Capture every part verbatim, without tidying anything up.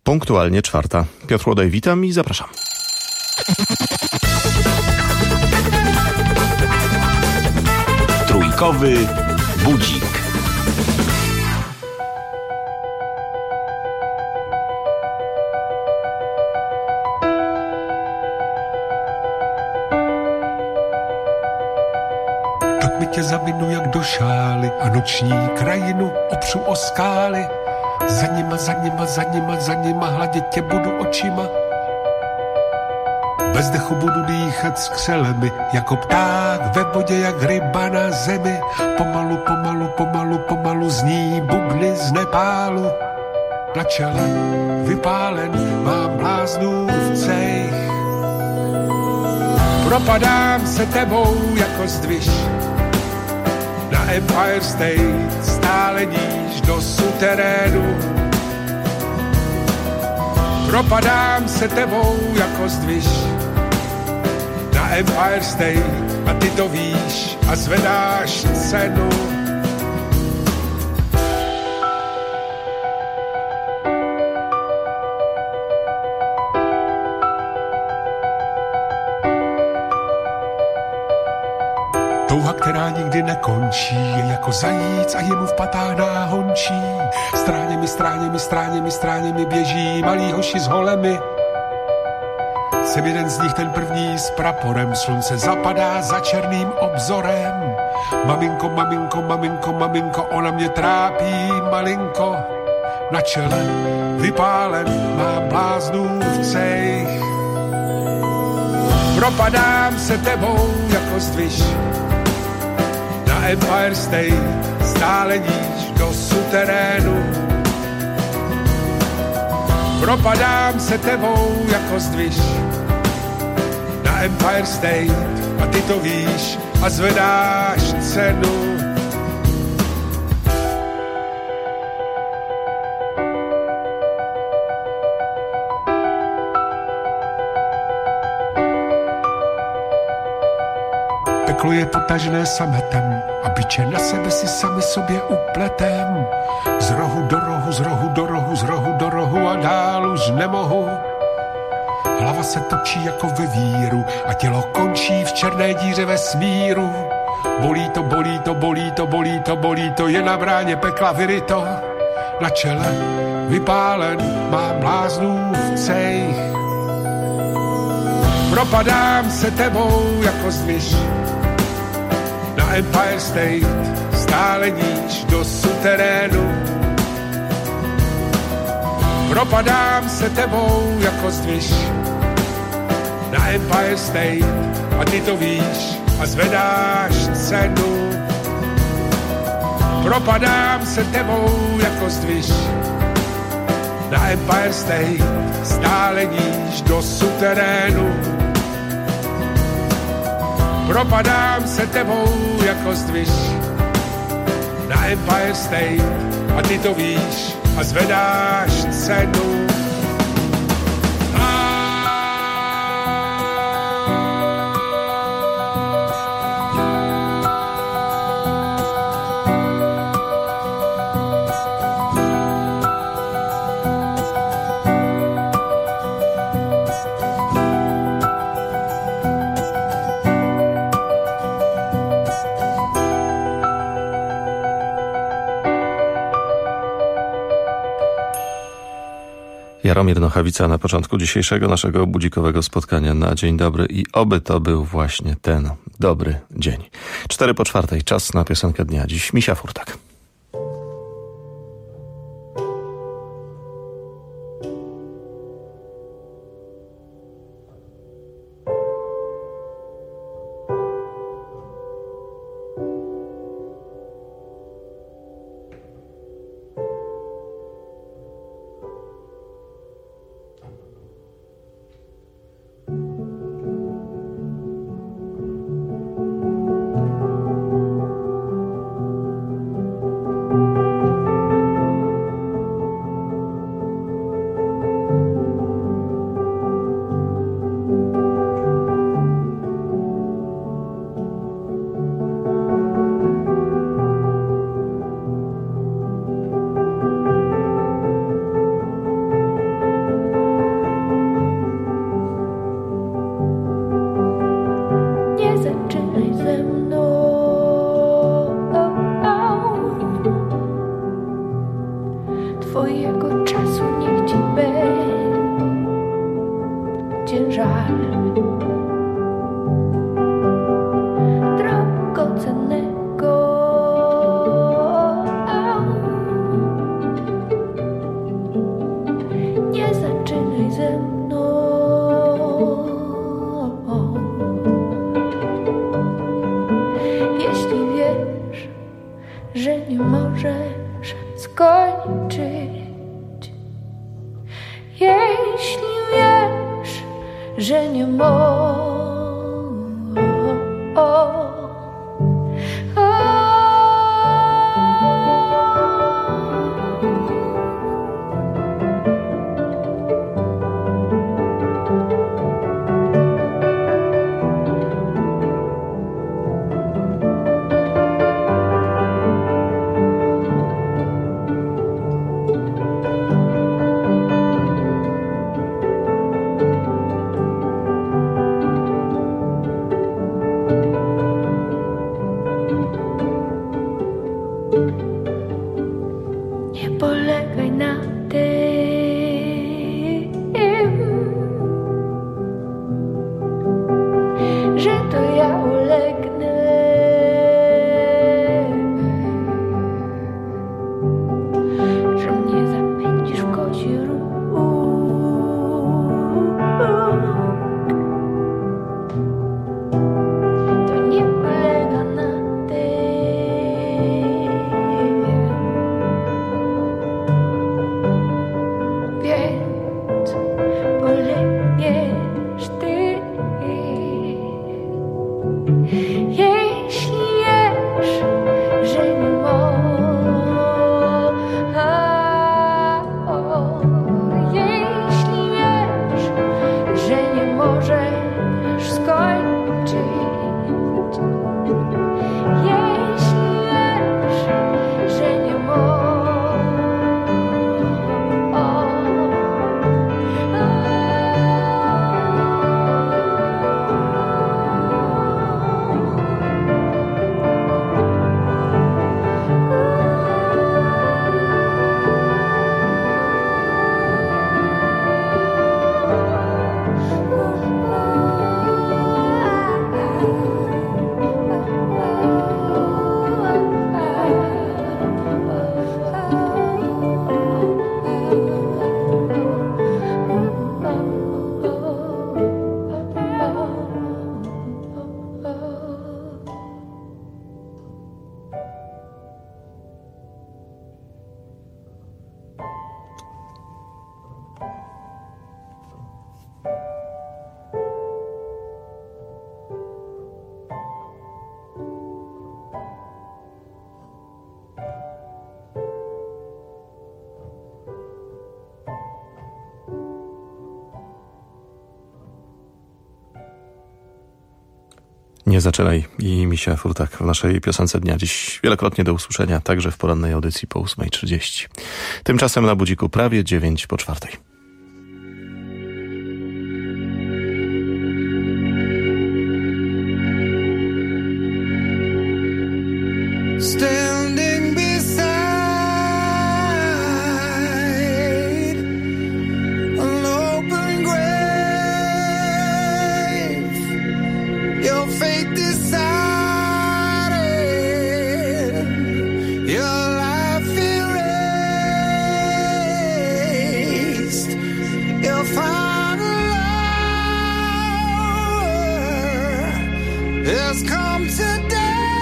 Punktualnie czwarta. Piotr Łodaj, witam i zapraszam. Trójkowy budzik. Tak mi tě zaminu jak do šály a noční krajinu opřu o skály. Za nima, za nima, za nima, za nima hladit tě budu očima. Bez dechu budu dýchat skřelemi, jako pták ve vodě, jak ryba na zemi. Pomalu, pomalu, pomalu, pomalu zní bubny z Nepálu. Na čele vypálen mám bláznův cejch. Propadám se tebou jako zdviž. Na Empire State stále níž do suterénu. Propadám se tebou jako zdviž. Na Empire State a ty to víš a zvedáš cenu. Touha, která nikdy nekončí, je jako zajíc a jemu v patách náhončí. Stráněmi, stráněmi, stráněmi, stráněmi běží malí hoši s holemi. Jsem jeden z nich, ten první s praporem, slunce zapadá za černým obzorem. Maminko, maminko, maminko, maminko, ona mě trápí malinko. Na čele vypálen mám bláznův cejch. Propadám se tebou jako zdviž. Na Empire State stále níž do suterénu. Propadám se tebou jako zdviž. Na Empire State a ty to víš a zvedáš cenu. Peklo je potažené sametem a biče na sebe si sami sobě upletem. Z rohu do rohu, z rohu do rohu, z rohu do rohu a dál už nemohu. Hlava se točí jako ve víru a tělo končí v černé díře vesmíru. Bolí to, bolí to, bolí to, bolí to, bolí to, je na bráně pekla vyryto. Na čele vypálen mám bláznův cejch. Propadám se tebou jako zdviž. Na Empire State stále níž do suterénu. Propadám se tebou jako zdviž. Na Empire State a ty to víš a zvedáš cenu. Propadám se tebou jako zdviž. Na Empire State stále níž do suterénu. Propadám se tebou jako zdviž. Na Empire State a ty to víš a zvedáš cenu. Jaromir Nochawica na początku dzisiejszego naszego budzikowego spotkania na Dzień Dobry i oby to był właśnie ten dobry dzień. Cztery po czwartej, czas na piosenkę dnia. Dziś Misia Furtak. Nie zaczynaj i Misia Furtak w naszej piosence dnia. Dziś wielokrotnie do usłyszenia, także w porannej audycji po ósmej trzydzieści. Tymczasem na budziku prawie dziewięć po czwartej. Standing beside an open grave, your fate decided, your life erased, your final hour has come today.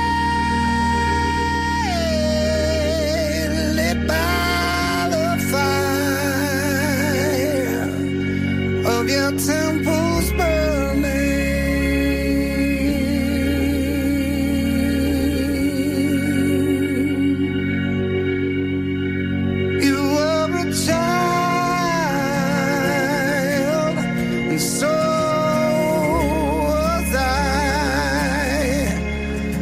Your temples burning, you were a child, and so was I.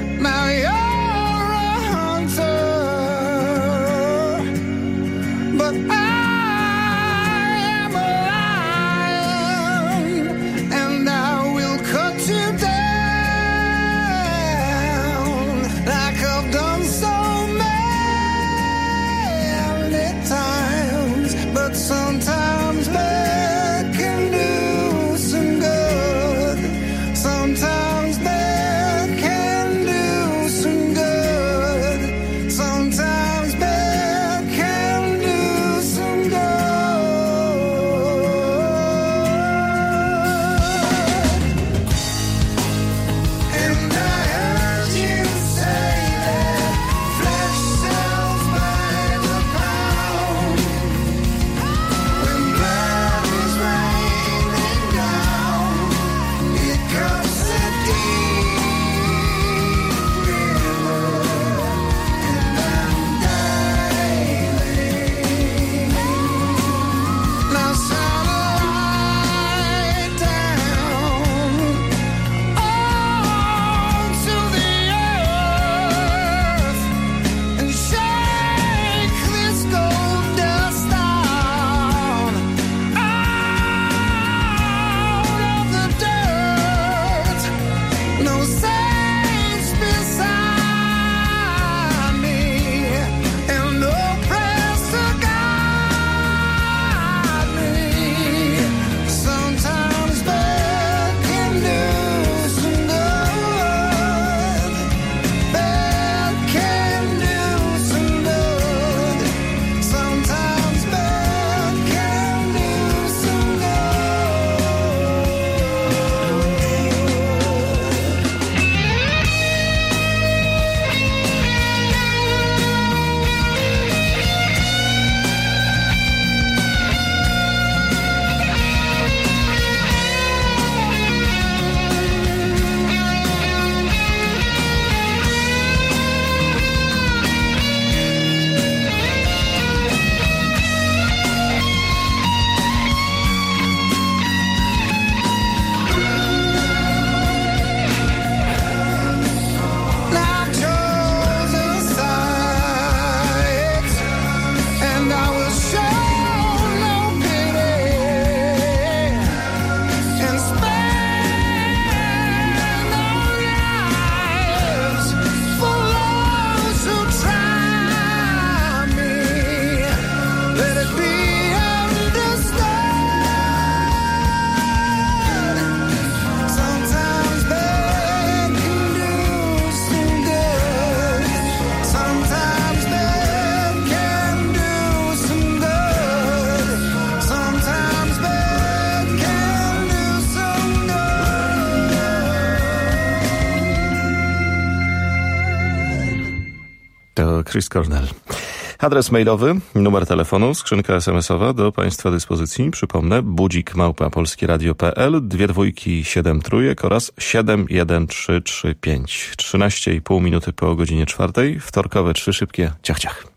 To Chris Cornell. Adres mailowy, numer telefonu, skrzynka es em esowa do Państwa dyspozycji. Przypomnę, budzik małpa polskieradio kropka pe el, dwie dwójki, siedem trójek oraz siedem jeden trzy trzy pięć. trzynaście i pół minuty po godzinie czwartej. Wtorkowe trzy szybkie ciach ciach.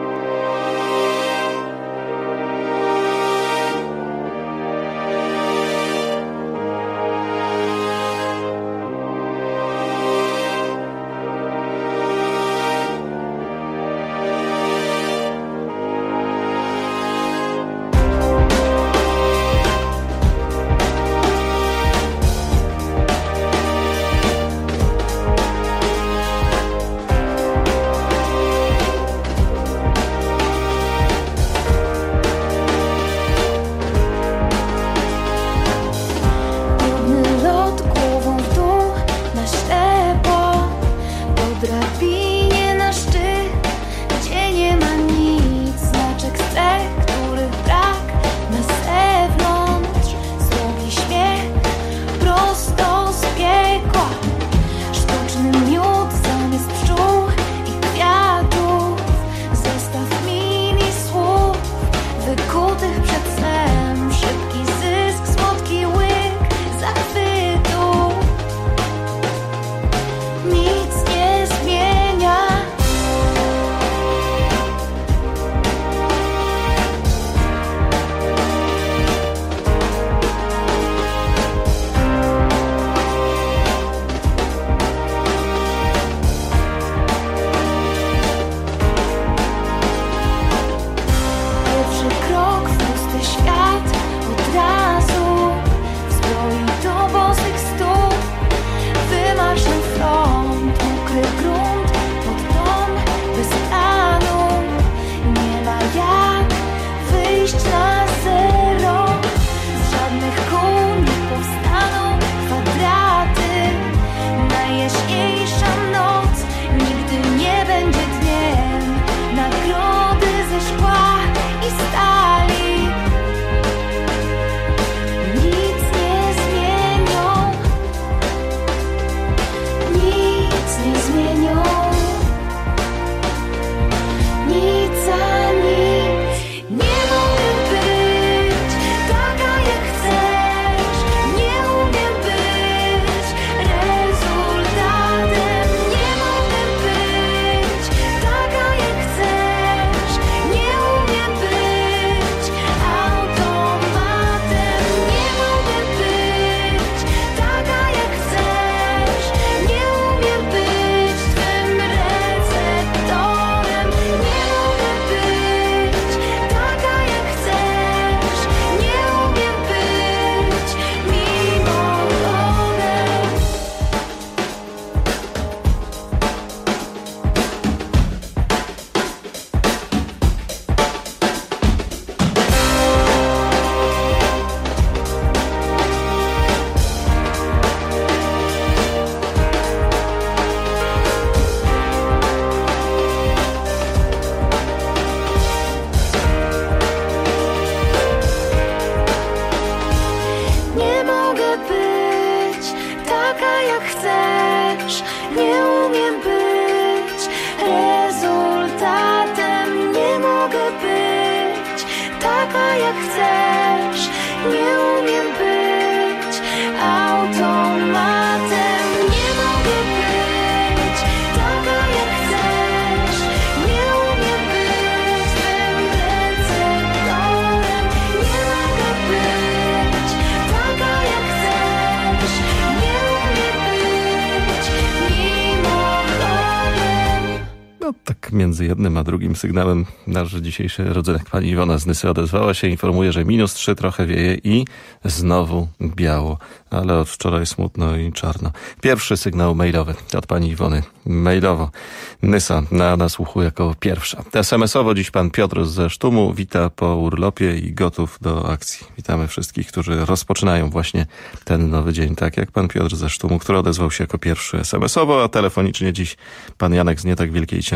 Między jednym a drugim sygnałem nasz dzisiejszy rodzynek pani Iwona z Nysy odezwała się, informuje, że minus trzy, trochę wieje i znowu biało, ale od wczoraj smutno i czarno. Pierwszy sygnał mailowy od pani Iwony. Mailowo. Nysa na nasłuchu jako pierwsza. es em esowo dziś pan Piotr ze Sztumu wita po urlopie i gotów do akcji. Witamy wszystkich, którzy rozpoczynają właśnie ten nowy dzień, tak jak pan Piotr ze Sztumu, który odezwał się jako pierwszy es em esowo, a telefonicznie dziś pan Janek z nie tak wielkiej ciężarówki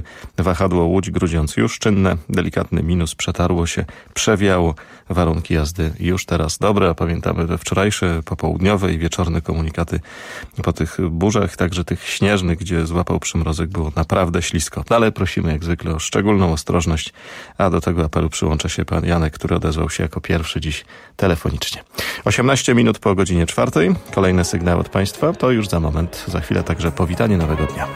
wahadło Łódź-Grudziądz już czynne, delikatny minus przetarło się, przewiało, warunki jazdy już teraz dobre, a pamiętamy te wczorajsze, popołudniowe i wieczorne komunikaty po tych burzach, także tych śnieżnych, gdzie złapał przymrozek, było naprawdę ślisko. Ale prosimy jak zwykle o szczególną ostrożność, a do tego apelu przyłącza się pan Janek, który odezwał się jako pierwszy dziś telefonicznie. osiemnaście minut po godzinie czwartej. Kolejny sygnał od państwa. To już za moment. Za chwilę także powitanie nowego dnia.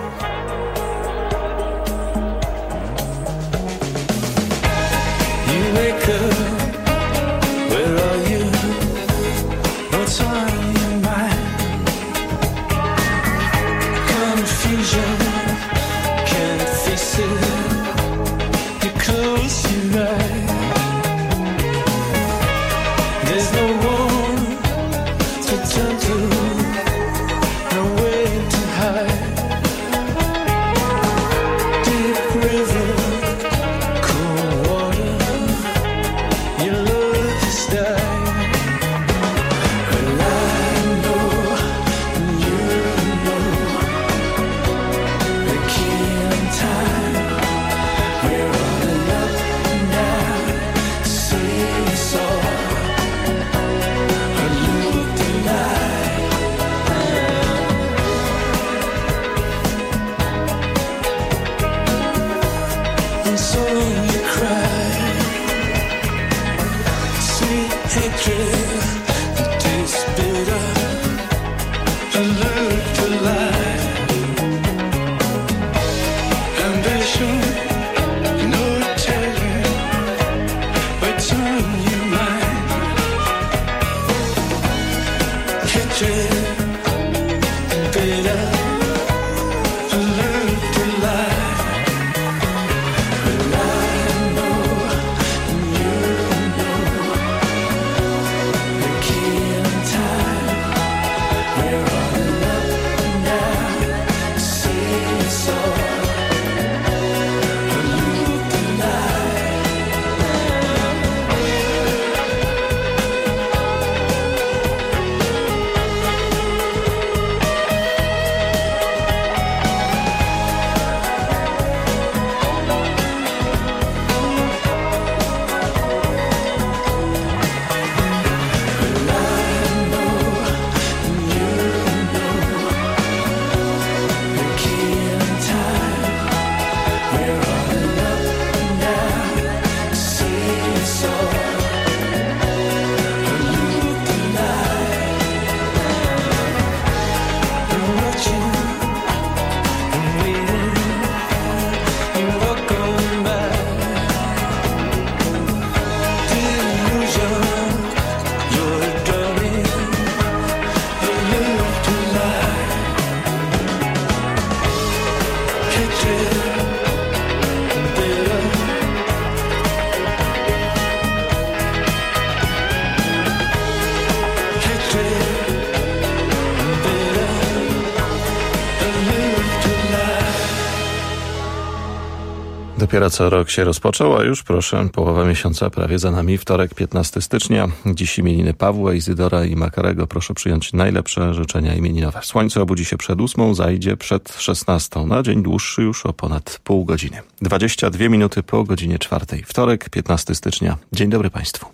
Dopiero co rok się rozpoczął, a już proszę, połowa miesiąca prawie za nami, wtorek piętnastego stycznia. Dziś imieniny Pawła, Izydora i Makarego. Proszę przyjąć najlepsze życzenia imieninowe. Słońce obudzi się przed ósmą, zajdzie przed szesnastą. Na dzień dłuższy już o ponad pół godziny. dwadzieścia dwie minuty po godzinie czwartej. Wtorek piętnastego stycznia. Dzień dobry Państwu.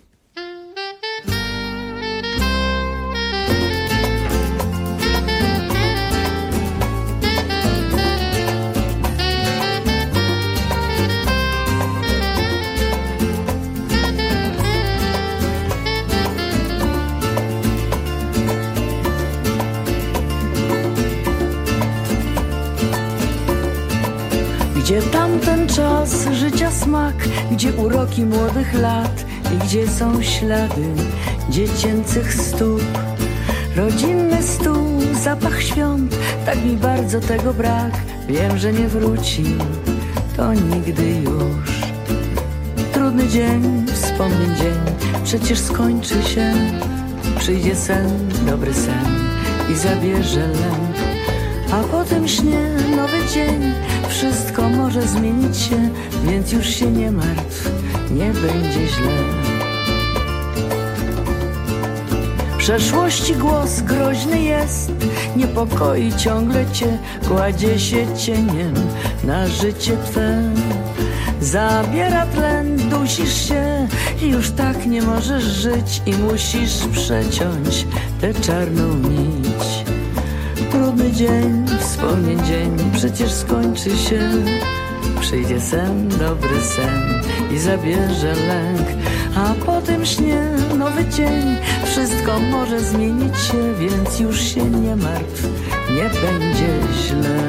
Gdzie tamten czas życia smak, gdzie uroki młodych lat i gdzie są ślady dziecięcych stóp. Rodzinny stół, zapach świąt, tak mi bardzo tego brak. Wiem, że nie wróci, to nigdy już. Trudny dzień, wspomnień dzień, przecież skończy się. Przyjdzie sen, dobry sen i zabierze lęk. A po tym śnie nowy dzień, wszystko może zmienić się, więc już się nie martw, nie będzie źle. Przeszłości głos groźny jest, niepokoi ciągle cię, kładzie się cieniem na życie twe. Zabiera tlen, dusisz się i już tak nie możesz żyć i musisz przeciąć tę czarną nić. Trudny dzień, wspomnień dzień, przecież skończy się. Przyjdzie sen, dobry sen i zabierze lęk, a po tym śnie nowy dzień. Wszystko może zmienić się, więc już się nie martw, nie będzie źle.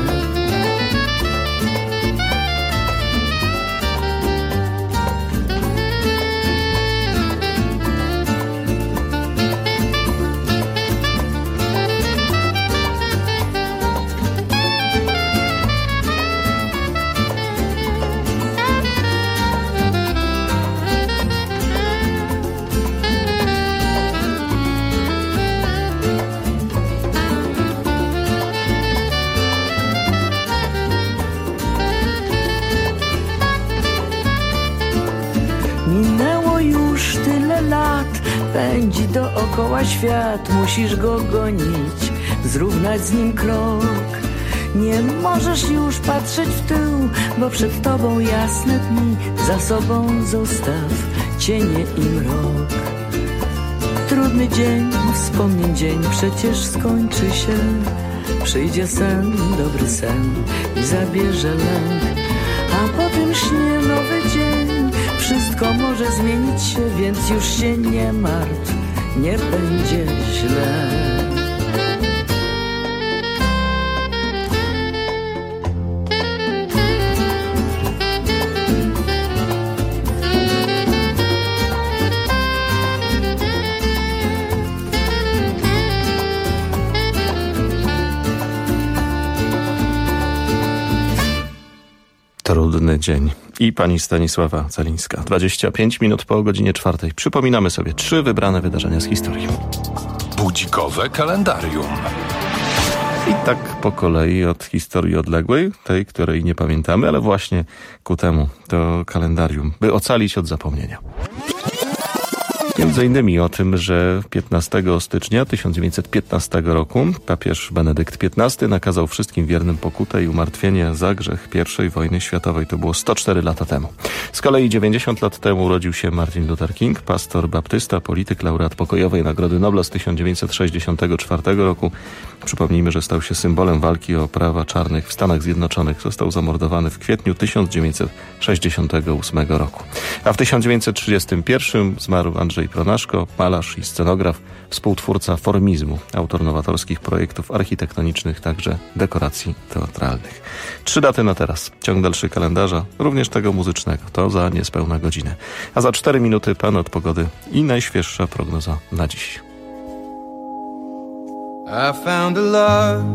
Minęło już tyle lat, pędzi dookoła świat, musisz go gonić, zrównać z nim krok. Nie możesz już patrzeć w tył, bo przed tobą jasne dni, za sobą zostaw cienie i mrok. Trudny dzień, wspomnień dzień, przecież skończy się. Przyjdzie sen, dobry sen i zabierze lęk, a po tym śnie nowy dzień. Wszystko może zmienić się, więc już się nie martw, nie będzie źle. Trudny dzień. I pani Stanisława Celińska. dwadzieścia pięć minut po godzinie czwartej. Przypominamy sobie trzy wybrane wydarzenia z historii. Budzikowe kalendarium. I tak po kolei od historii odległej, tej, której nie pamiętamy, ale właśnie ku temu to kalendarium, by ocalić od zapomnienia. Między innymi o tym, że piętnastego stycznia tysiąc dziewięćset piętnastego roku papież Benedykt piętnasty nakazał wszystkim wiernym pokutę i umartwienie za grzech pierwszej wojny światowej. To było sto cztery lata temu. Z kolei dziewięćdziesiąt lat temu urodził się Martin Luther King, pastor baptysta, polityk, laureat pokojowej Nagrody Nobla z tysiąc dziewięćset sześćdziesiątego czwartego roku. Przypomnijmy, że stał się symbolem walki o prawa czarnych w Stanach Zjednoczonych. Został zamordowany w kwietniu tysiąc dziewięćset sześćdziesiątego ósmego roku. A w tysiąc dziewięćset trzydziestym pierwszym zmarł Andrzej Pronaszko, malarz i scenograf, współtwórca formizmu, autor nowatorskich projektów architektonicznych, także dekoracji teatralnych. Trzy daty na teraz. Ciąg dalszy kalendarza, również tego muzycznego. To za niespełna godzinę. A za cztery minuty pan od pogody i najświeższa prognoza na dziś. I found a love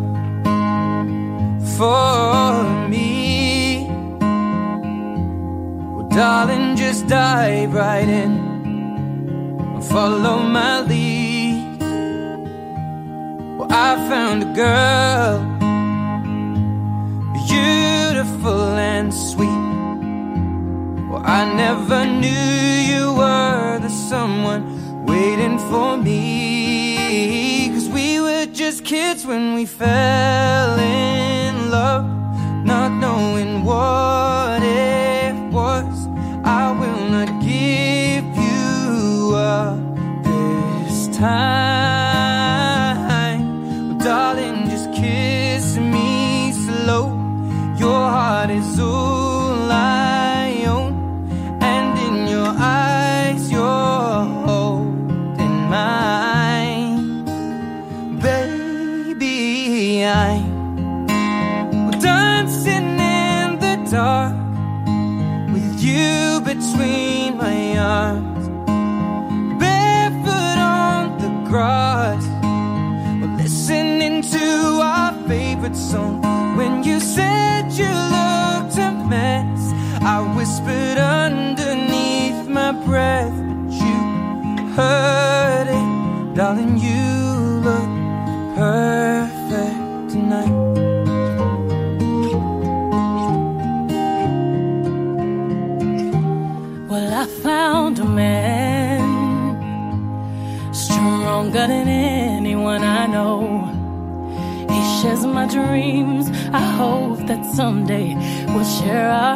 for me. Well, darling, just dive right in. Follow my lead. Well, I found a girl, beautiful and sweet. Well, I never knew you were the someone waiting for me. 'Cause we were just kids when we fell in love, not knowing what it was. I will not give you up this time. Well, darling, just kiss me slow. Your heart is all I own, and in your eyes you're holding mine. Baby, I'm dancing in the dark with you between my arms, barefoot on the grass. We're listening to our favorite song. When you said you looked a mess, I whispered underneath my breath, but you heard it. Darling, you look perfect tonight. Well, I found a man stronger shares my dreams. I hope that someday we'll share our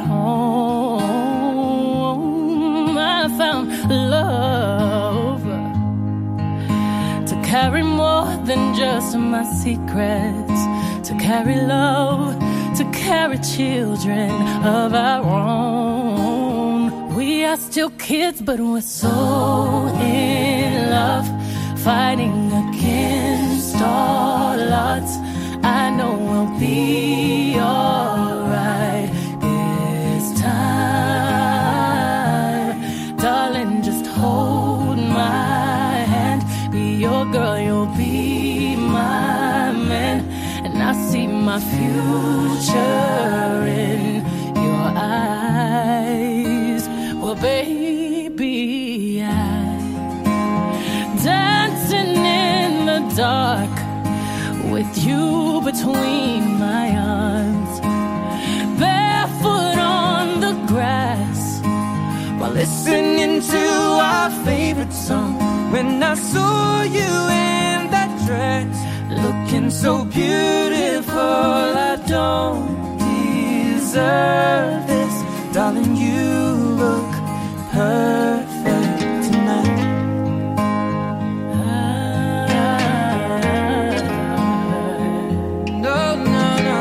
home. I found love to carry more than just my secrets, to carry love, to carry children of our own. We are still kids, but we're so in love, fighting against all odds. I know we'll be alright this time. Darling, just hold my hand. Be your girl, you'll be my man. And I see my future in your eyes. Well, baby, I'm dancing in the dark with you between my arms, barefoot on the grass while listening to our favorite song. When I saw you in that dress, looking so beautiful, I don't deserve this. Darling, you look perfect tonight. No, no, no.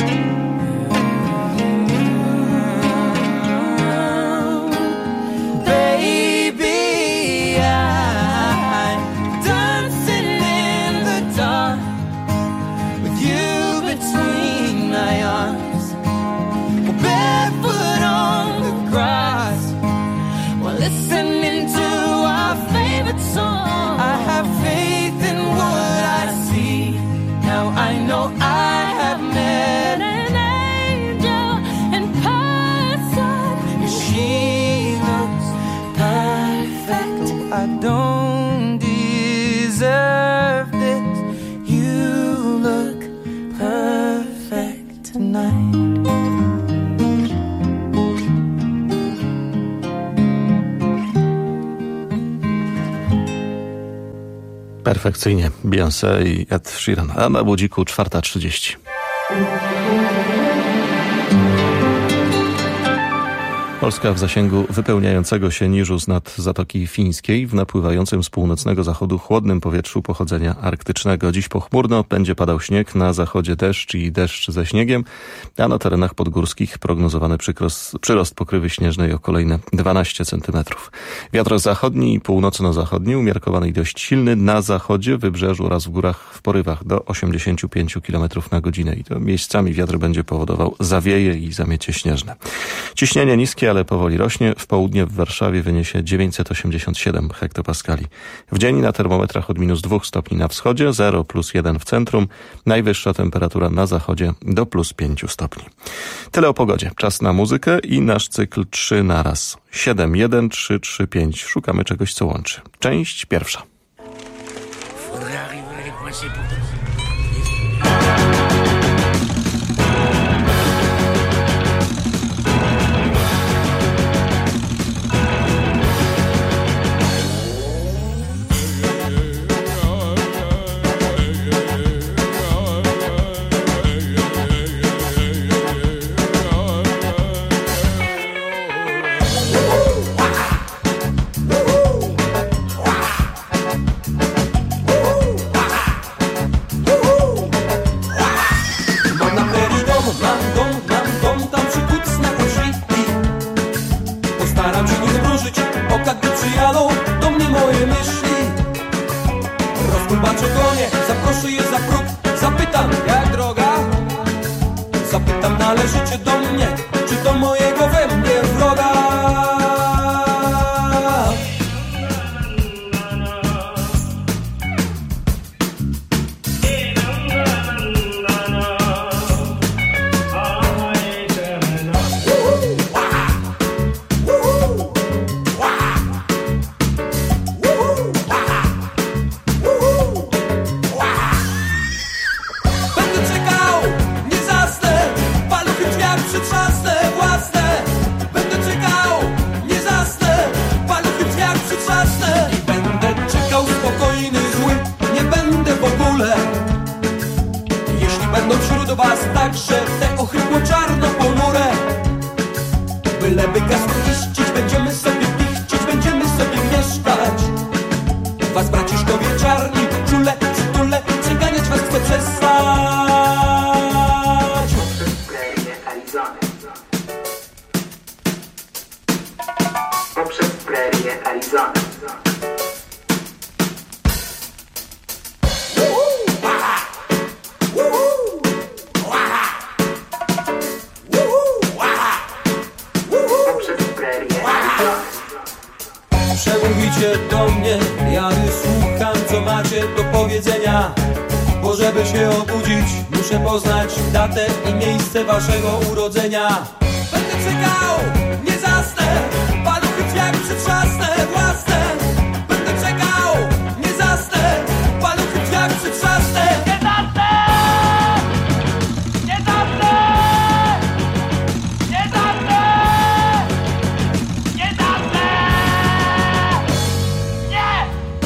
Baby, I'm dancing in the dark with you between my arms, barefoot on the grass while listening to our favorite song. I have faith in what I see. Now I know I have met an angel in person, and she looks perfect. I don't deserve this. You look perfect tonight. Perfekcyjnie. Beyoncé i Ed Sheeran. A na budziku czwarta trzydzieści. Polska w zasięgu wypełniającego się niżu z nad Zatoki Fińskiej w napływającym z północnego zachodu chłodnym powietrzu pochodzenia arktycznego. Dziś pochmurno, będzie padał śnieg, na zachodzie deszcz i deszcz ze śniegiem, a na terenach podgórskich prognozowany przykros, przyrost pokrywy śnieżnej o kolejne dwanaście centymetrów. Wiatr zachodni i północno-zachodni umiarkowany i dość silny, na zachodzie, wybrzeżu oraz w górach w porywach do osiemdziesiąt pięć kilometrów na godzinę i to miejscami wiatr będzie powodował zawieje i zamiecie śnieżne. Ciśnienie niskie, ale powoli rośnie. W południe w Warszawie wyniesie dziewięćset osiemdziesiąt siedem hektopaskali. W dzień na termometrach od minus dwóch stopni na wschodzie, zero plus jeden w centrum. Najwyższa temperatura na zachodzie do plus pięciu stopni. Tyle o pogodzie. Czas na muzykę i nasz cykl trzy na raz. siedem jeden trzy trzy pięć. Szukamy czegoś, co łączy. Część pierwsza. Woo! was także te ochrypło czarno ponure. Byleby gasło iścić, będziemy sobie pichcić, będziemy sobie mieszkać. Was braciszkowie czarni, czule, przytule, przeganiać was chcę przestać. Poprzez prerię Arizony. Przemówicie do mnie, ja wysłucham, co macie do powiedzenia. Bo żeby się obudzić, muszę poznać datę i miejsce waszego urodzenia. Będę czekał, nie zasnę, paluchy jak przytrzasnę własne. Będę czekał, nie zasnę, paluchy jak przytrzasnę. Nie zasnę! Nie zasnę! Nie zasnę! Nie zasnę! Nie!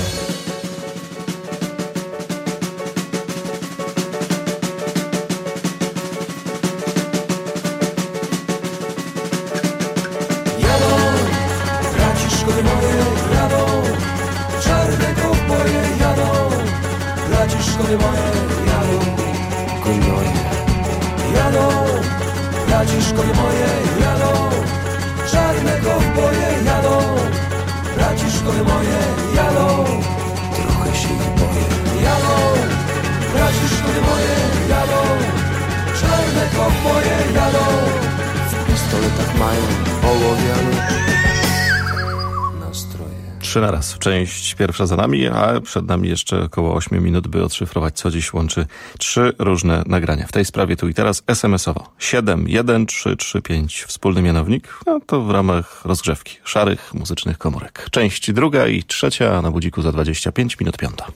Jadą, braciszkowie moje, jadą, czarne kowboje jadą, braciszkowie moje, jadą, konwoje. Jadą, braciszkowie moje, jadą, czarne kowboje jadą, braciszkowie moje, jadą, trochę się ich boję. Jadą, braciszkowie moje, jadą, czarne kowboje jadą, w pistoletach mają ołowiane nastroje. Trzy na raz. Część pierwsza za nami, a przed nami jeszcze około ośmiu minut, by odszyfrować, co dziś łączy trzy różne nagrania. W tej sprawie tu i teraz es em es owo. siedem jeden trzy trzy pięć. Wspólny mianownik? No to w ramach rozgrzewki szarych muzycznych komórek. Część druga i trzecia na budziku za dwadzieścia pięć minut piąta.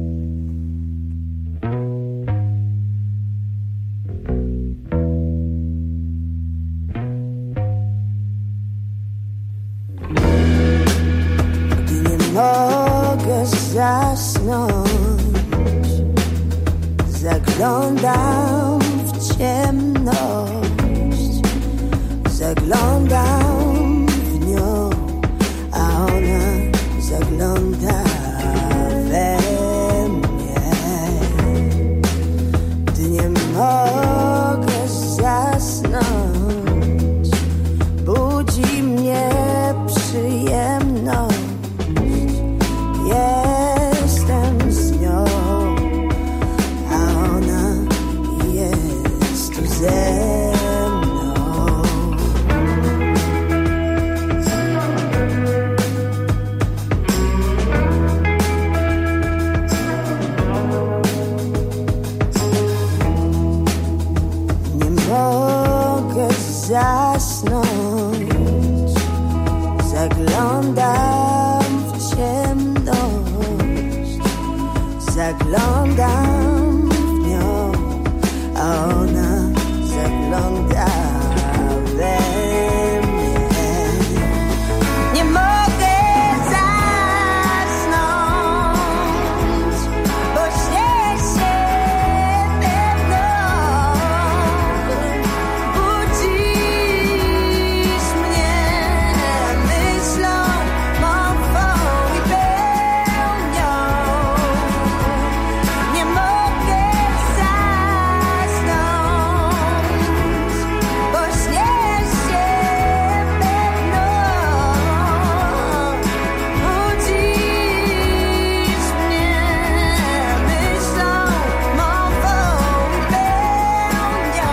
Mogę zasnąć, zaglądam w ciemność, zaglądam w nią, a ona zagląda we mnie. Gdy nie mogę zasnąć, budzi mnie przyjemność. Jestem z nią, a ona jest tu ze mną. Nie mogę zasnąć, zaglądam w ciemność, zaglądam w nią, a ona zagląda we mnie. Nie mogę zasnąć, bo śnię się we mną. Budzisz mnie myślą mą i pełnią. Nie mogę zasnąć, bo śnię się we mną. Budzisz mnie myślą mą i pełnią.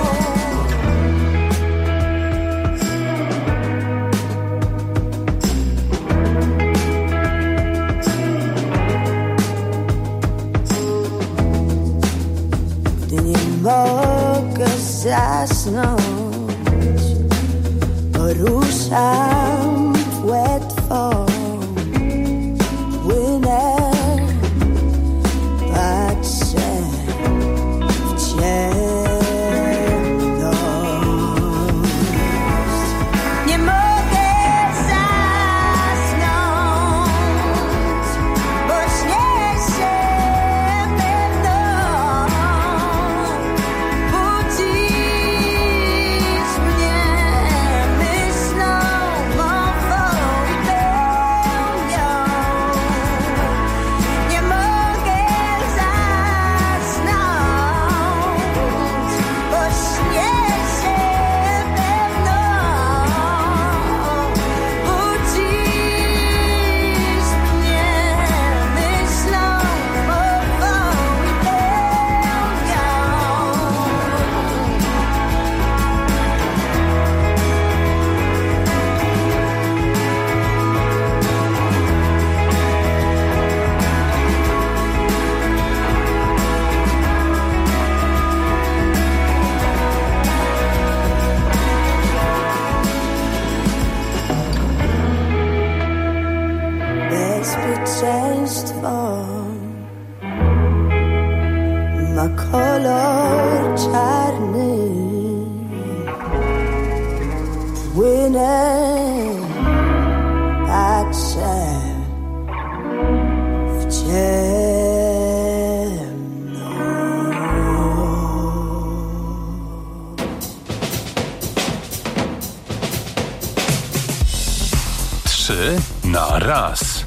Gdy nie mogę zasnąć, poruszam płetwą, płynę, patrzę w ciemność. Nie mogę zasnąć, bo śnię się we mną. ma kolor czarny. Płynę, patrzę w ciemno. Trzy na raz.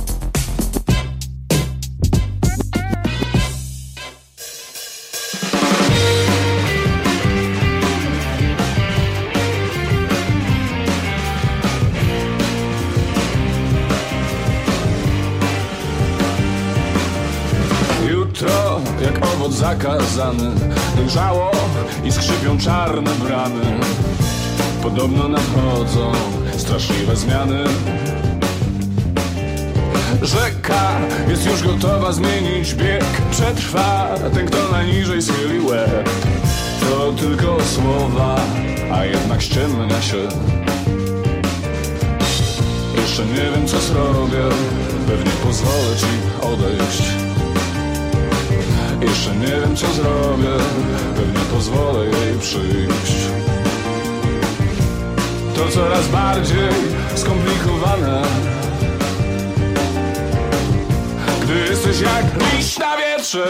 Jutro jak owoc zakazany dojrzało i skrzypią czarne bramy. Podobno nadchodzą straszliwe zmiany. Rzeka jest już gotowa zmienić bieg. Przetrwa ten, kto najniżej schyli łeb. To tylko słowa, a jednak ściemnia się. Jeszcze nie wiem, co zrobię. Pewnie pozwolę ci odejść. Jeszcze nie wiem, co zrobię. Pewnie pozwolę jej przyjść. To coraz bardziej skomplikowane, gdy jesteś jak liść na wietrze.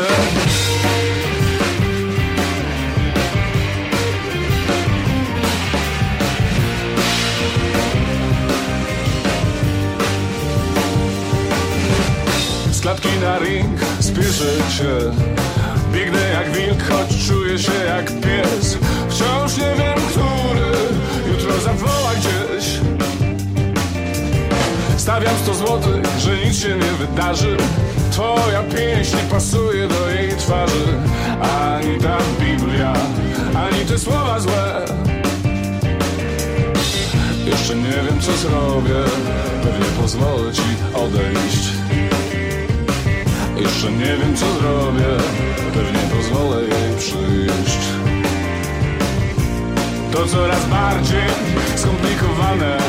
Z klatki na ring spieszę się. Biegnę jak wilk, choć czuję się jak pies. Wciąż nie wiem, który jutro zawoła gdzieś. Stawiam sto złotych, że nic się nie wydarzy. Twoja pieśń nie pasuje do jej twarzy. Ani ta Biblia, ani te słowa złe. Jeszcze nie wiem, co zrobię. Pewnie pozwolę ci odejść. Jeszcze nie wiem, co zrobię. Pewnie pozwolę jej przyjść. To coraz bardziej skomplikowane,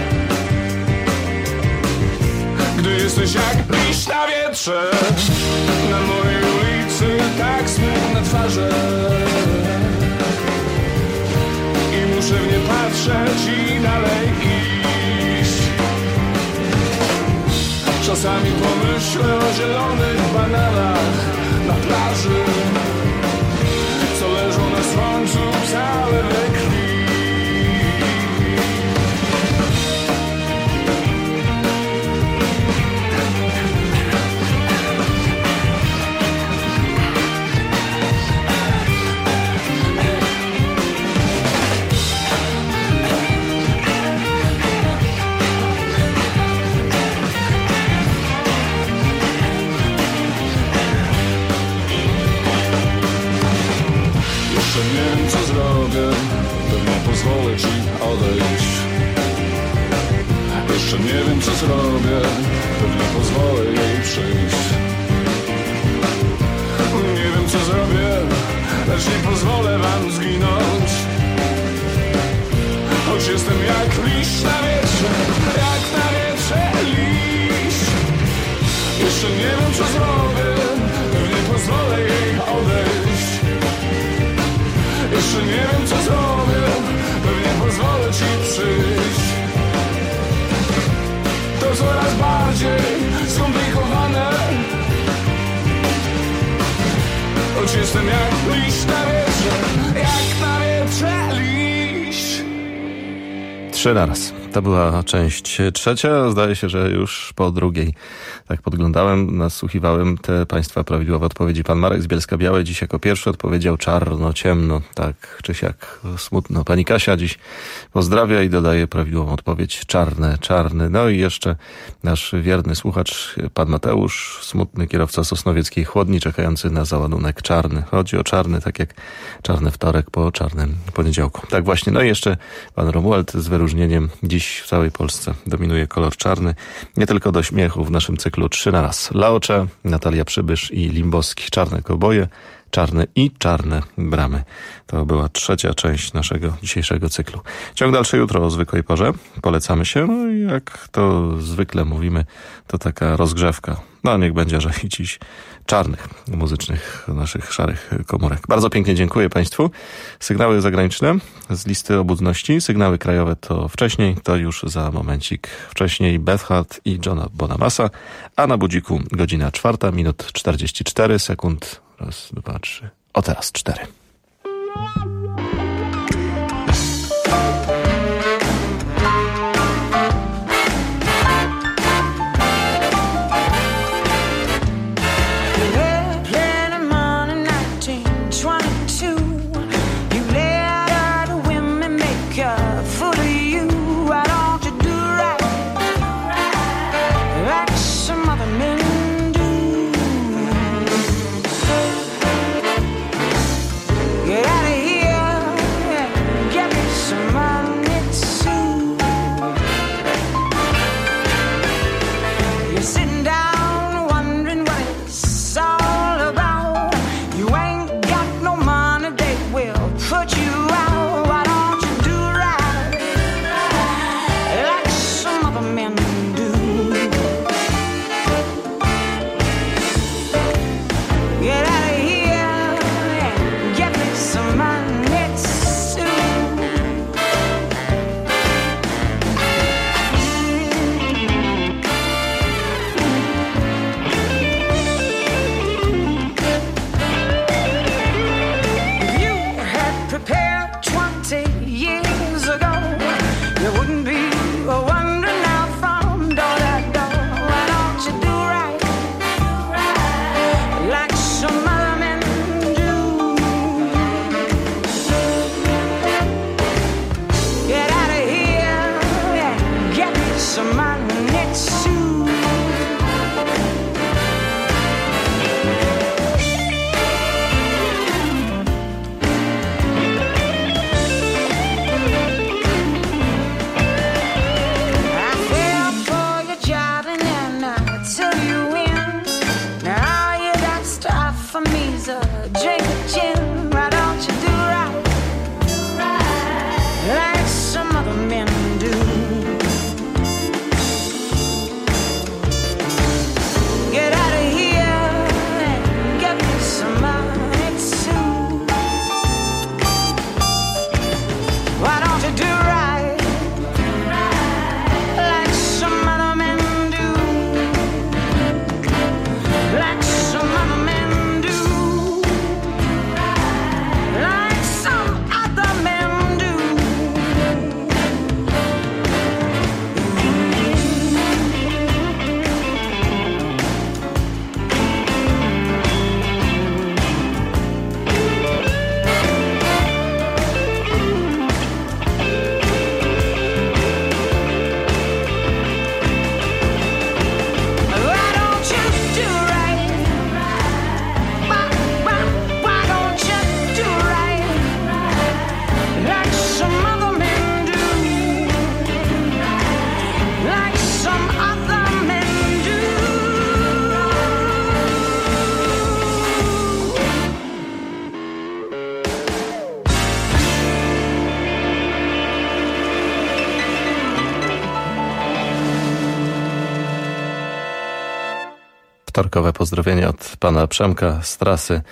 gdy jesteś jak liść na wietrze. Na mojej ulicy tak smutne twarze i muszę w nie patrzeć i dalej iść. Czasami pomyślę o zielonych bananach na plaży, co leżą na słońcu całe we krwi. Jeszcze nie wiem, co zrobię. Pewnie pozwolę ci odejść. Jeszcze nie wiem, co zrobię. Pewnie pozwolę jej przyjść. Nie wiem, co zrobię, lecz nie pozwolę wam zginąć. Choć jestem jak liść na wietrze, jak na wietrze liść. Jeszcze nie wiem, co zrobię. Pewnie pozwolę jej odejść. Jeszcze nie wiem, co zrobię. Pewnie pozwolę ci przyjść. To coraz bardziej skomplikowane, choć jestem jak liść na wietrze, jak na wietrze liść. Trzy na raz. To była część trzecia. Zdaje się, że już po drugiej. Tak podglądałem, nasłuchiwałem te państwa prawidłowe odpowiedzi. Pan Marek z Bielska-Białej dziś jako pierwszy odpowiedział czarno, ciemno, tak czy siak smutno. Pani Kasia dziś pozdrawia i dodaje prawidłową odpowiedź czarne, czarny. No i jeszcze nasz wierny słuchacz, pan Mateusz, smutny kierowca sosnowieckiej chłodni, czekający na załadunek czarny. Chodzi o czarny, tak jak czarny wtorek po czarnym poniedziałku. Tak właśnie. No i jeszcze pan Romuald z wyróżnieniem. Dziś w całej Polsce dominuje kolor czarny. Nie tylko do śmiechu w naszym cyklu trzy na raz. Laocze, Natalia Przybysz i Limbowski. Czarne koboje, Czarne i czarne bramy. To była trzecia część naszego dzisiejszego cyklu. Ciąg dalszy jutro o zwykłej porze. Polecamy się. No i jak to zwykle mówimy, to taka rozgrzewka. No niech będzie, że i dziś czarnych, muzycznych, naszych szarych komórek. Bardzo pięknie dziękuję Państwu. Sygnały zagraniczne z listy obudności. Sygnały krajowe to wcześniej, to już za momencik. Wcześniej Beth Hart i Johna Bonamassa, a na budziku godzina czwarta, minut czterdzieści cztery sekund. Raz, dwa, trzy. O teraz cztery. Wtorkowe pozdrowienia od pana Przemka z trasy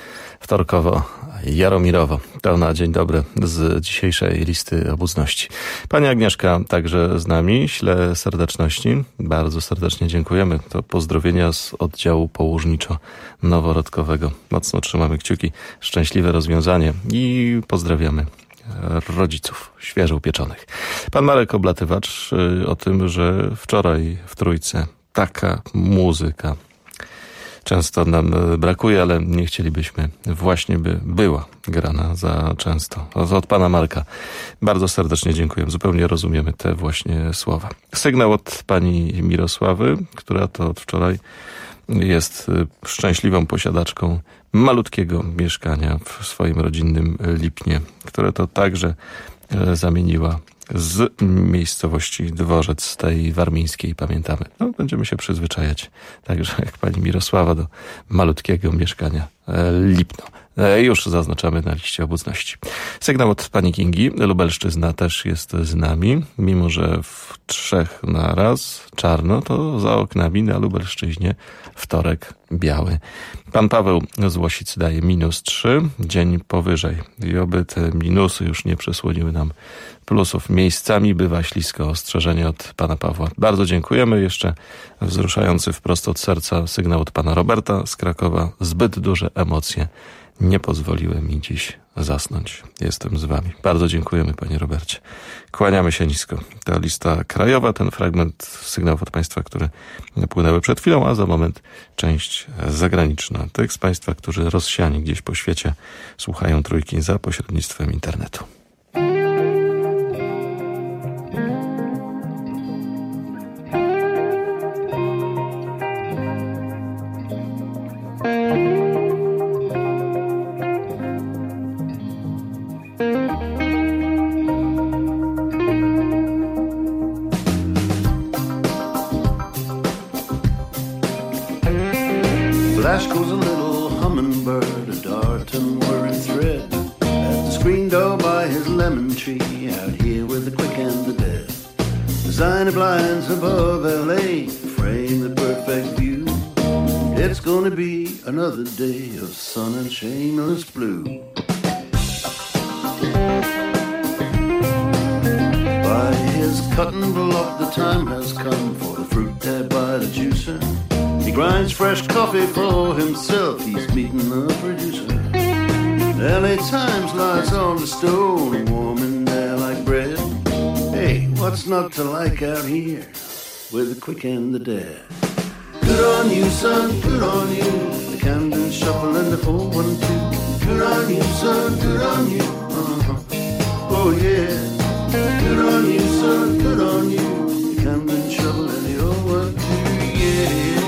Wtorkowo-Jaromirowo. To na dzień dobry z dzisiejszej listy obudności. Pani Agnieszka także z nami. Ślę serdeczności. Bardzo serdecznie dziękujemy. To pozdrowienia z oddziału położniczo-noworodkowego. Mocno trzymamy kciuki. Szczęśliwe rozwiązanie i pozdrawiamy rodziców świeżo upieczonych. Pan Marek Oblatywacz o tym, że wczoraj w Trójce taka muzyka często nam brakuje, ale nie chcielibyśmy właśnie, by była grana za często. Od pana Marka bardzo serdecznie dziękuję. Zupełnie rozumiemy te właśnie słowa. Sygnał od pani Mirosławy, która to od wczoraj jest szczęśliwą posiadaczką malutkiego mieszkania w swoim rodzinnym Lipnie, które to także zamieniła z miejscowości Dworzec, tej warmińskiej, pamiętamy. No, będziemy się przyzwyczajać, także jak pani Mirosława, do malutkiego mieszkania Lipno. już zaznaczamy na liście obecności. Sygnał od pani Kingi. Lubelszczyzna też jest z nami, mimo że w trzech na raz czarno, to za oknami na Lubelszczyźnie wtorek biały. Pan Paweł z Łosic daje minus trzy, dzień powyżej. I oby te minusy już nie przesłoniły nam plusów. Miejscami bywa ślisko. Ostrzeżenie od pana Pawła. Bardzo dziękujemy. Jeszcze wzruszający wprost od serca sygnał od pana Roberta z Krakowa. Zbyt duże emocje nie pozwoliły mi dziś zasnąć. Jestem z wami. Bardzo dziękujemy, panie Robercie. Kłaniamy się nisko. Ta lista krajowa, ten fragment sygnałów od państwa, które płynęły przed chwilą, a za moment część zagraniczna. Tych z państwa, którzy rozsiani gdzieś po świecie słuchają Trójki za pośrednictwem internetu. Flash goes a little hummingbird, a dart and whirring thread, at the screen door by his lemon tree, out here with the quick and the dead. Designer blinds above L A frame the perfect view. It's gonna be another day of sun and shameless blue. By his cutting block the time has come for the fruit tab by the juicer. He grinds fresh coffee for himself, he's meeting the producer. L A Times lies on the stone, warm in there like bread. Hey, what's not to like out here with the quick and the dead? Good on you, son, good on you. The Camden Shuffle and the four one two. Good on you, son, good on you. Uh-huh. Oh yeah. Good on you, son, good on you. The Camden Shuffle and the oh one two. Yeah.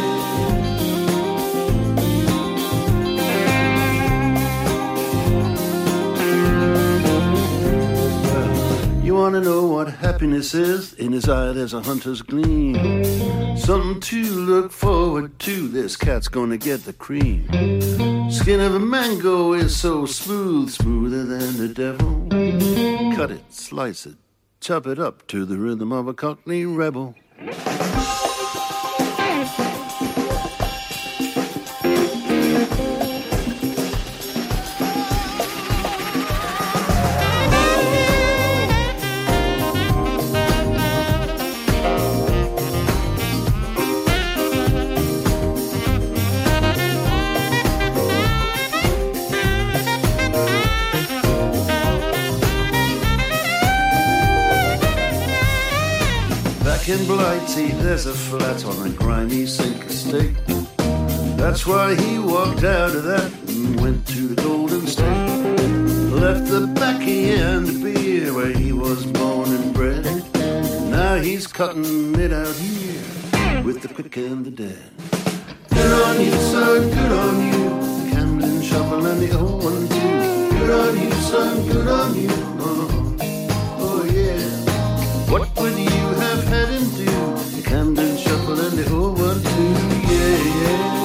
You wanna know what happiness is? In his eye there's a hunter's gleam. Something to look forward to. This cat's gonna get the cream. Skin of a mango is so smooth, smoother than the devil. Cut it, slice it, chop it up to the rhythm of a Cockney rebel. In Blighty, there's a flat on a grimy sink estate. That's why he walked out of that and went to the Golden State. Left the backy and the beer where he was born and bred. Now he's cutting it out here with the quick and the dead. Good on you, son, good on you. The Camden Shuffle and the oh one two. Good on you, son, good on you. Oh, oh yeah. What would you have had him do? The Camden Shuffle and the oh one two, yeah, yeah.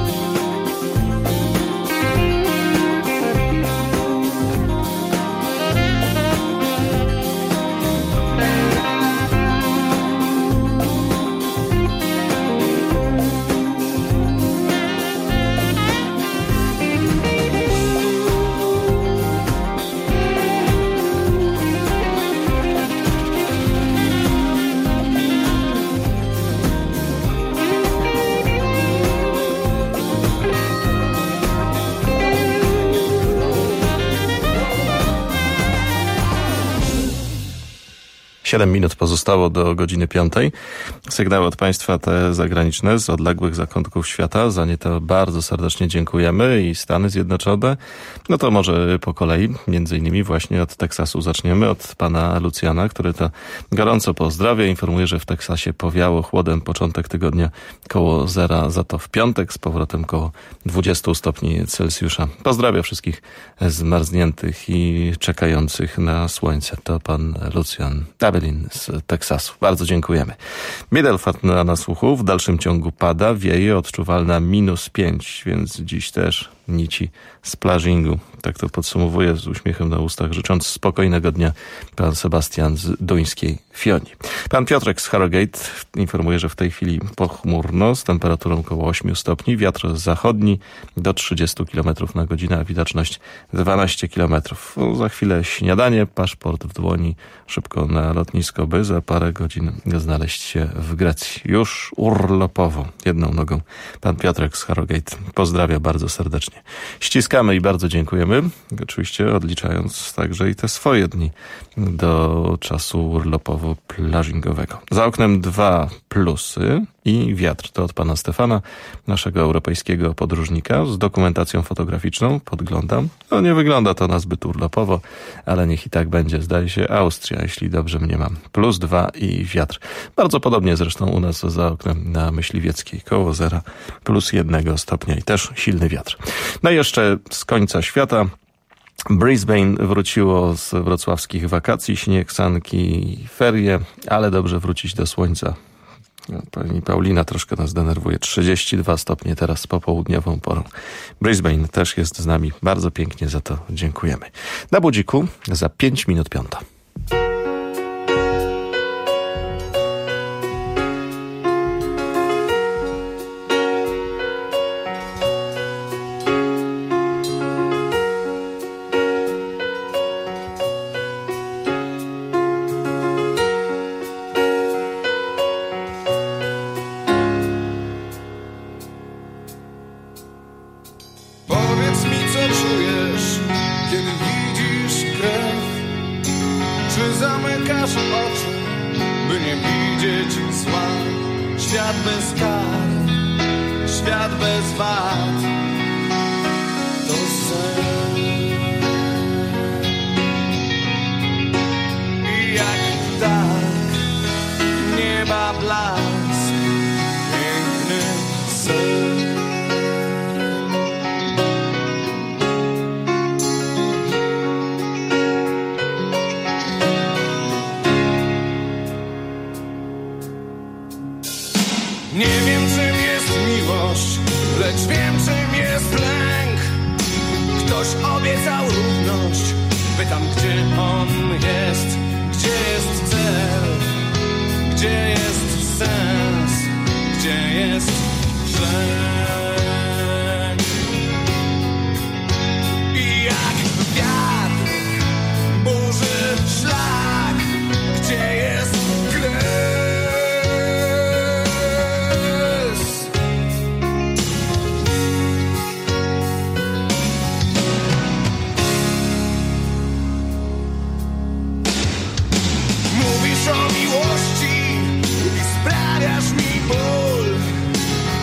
Siedem minut pozostało do godziny piątej. Sygnały od państwa te zagraniczne z odległych zakątków świata. Za nie to bardzo serdecznie dziękujemy i Stany Zjednoczone. No to może po kolei, między innymi właśnie od Teksasu zaczniemy, od pana Lucjana, który to gorąco pozdrawia. Informuje, że w Teksasie powiało chłodem początek tygodnia koło zera, za to w piątek z powrotem koło dwudziestu stopni Celsjusza. Pozdrawia wszystkich zmarzniętych i czekających na słońce. To pan Lucjan z Teksasu. Bardzo dziękujemy. Middelfart na nasłuchu w dalszym ciągu pada, wieje, odczuwalna minus pięć, więc dziś też nici z plażingu. Tak to podsumowuje z uśmiechem na ustach, życząc spokojnego dnia pan Sebastian z duńskiej Fionii. Pan Piotrek z Harrogate informuje, że w tej chwili pochmurno z temperaturą około ośmiu stopni, wiatr zachodni do trzydziestu kilometrów na godzinę, a widoczność dwanaście kilometrów. No, za chwilę śniadanie, paszport w dłoni, szybko na lotnisko, by za parę godzin znaleźć się w Grecji. Już urlopowo, jedną nogą. Pan Piotrek z Harrogate pozdrawia bardzo serdecznie. Ściskamy i bardzo dziękujemy. Oczywiście odliczając także i te swoje dni do czasu urlopowo-plażingowego. Za oknem dwa plusy i wiatr. To od pana Stefana, naszego europejskiego podróżnika z dokumentacją fotograficzną. Podglądam. No nie wygląda to na zbyt urlopowo, ale niech i tak będzie. Zdaje się Austria, jeśli dobrze mniemam. Plus dwa i wiatr. Bardzo podobnie zresztą u nas za oknem na Myśliwieckiej. Koło zera. Plus jednego stopnia i też silny wiatr. No i jeszcze z końca świata. Brisbane wróciło z wrocławskich wakacji, śnieg, sanki, ferie, ale dobrze wrócić do słońca. Pani Paulina troszkę nas denerwuje. trzydzieści dwa stopnie teraz z popołudniową porą. Brisbane też jest z nami. Bardzo pięknie za to dziękujemy. Na budziku za pięć minut piąta.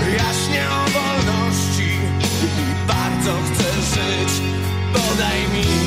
Podaj mi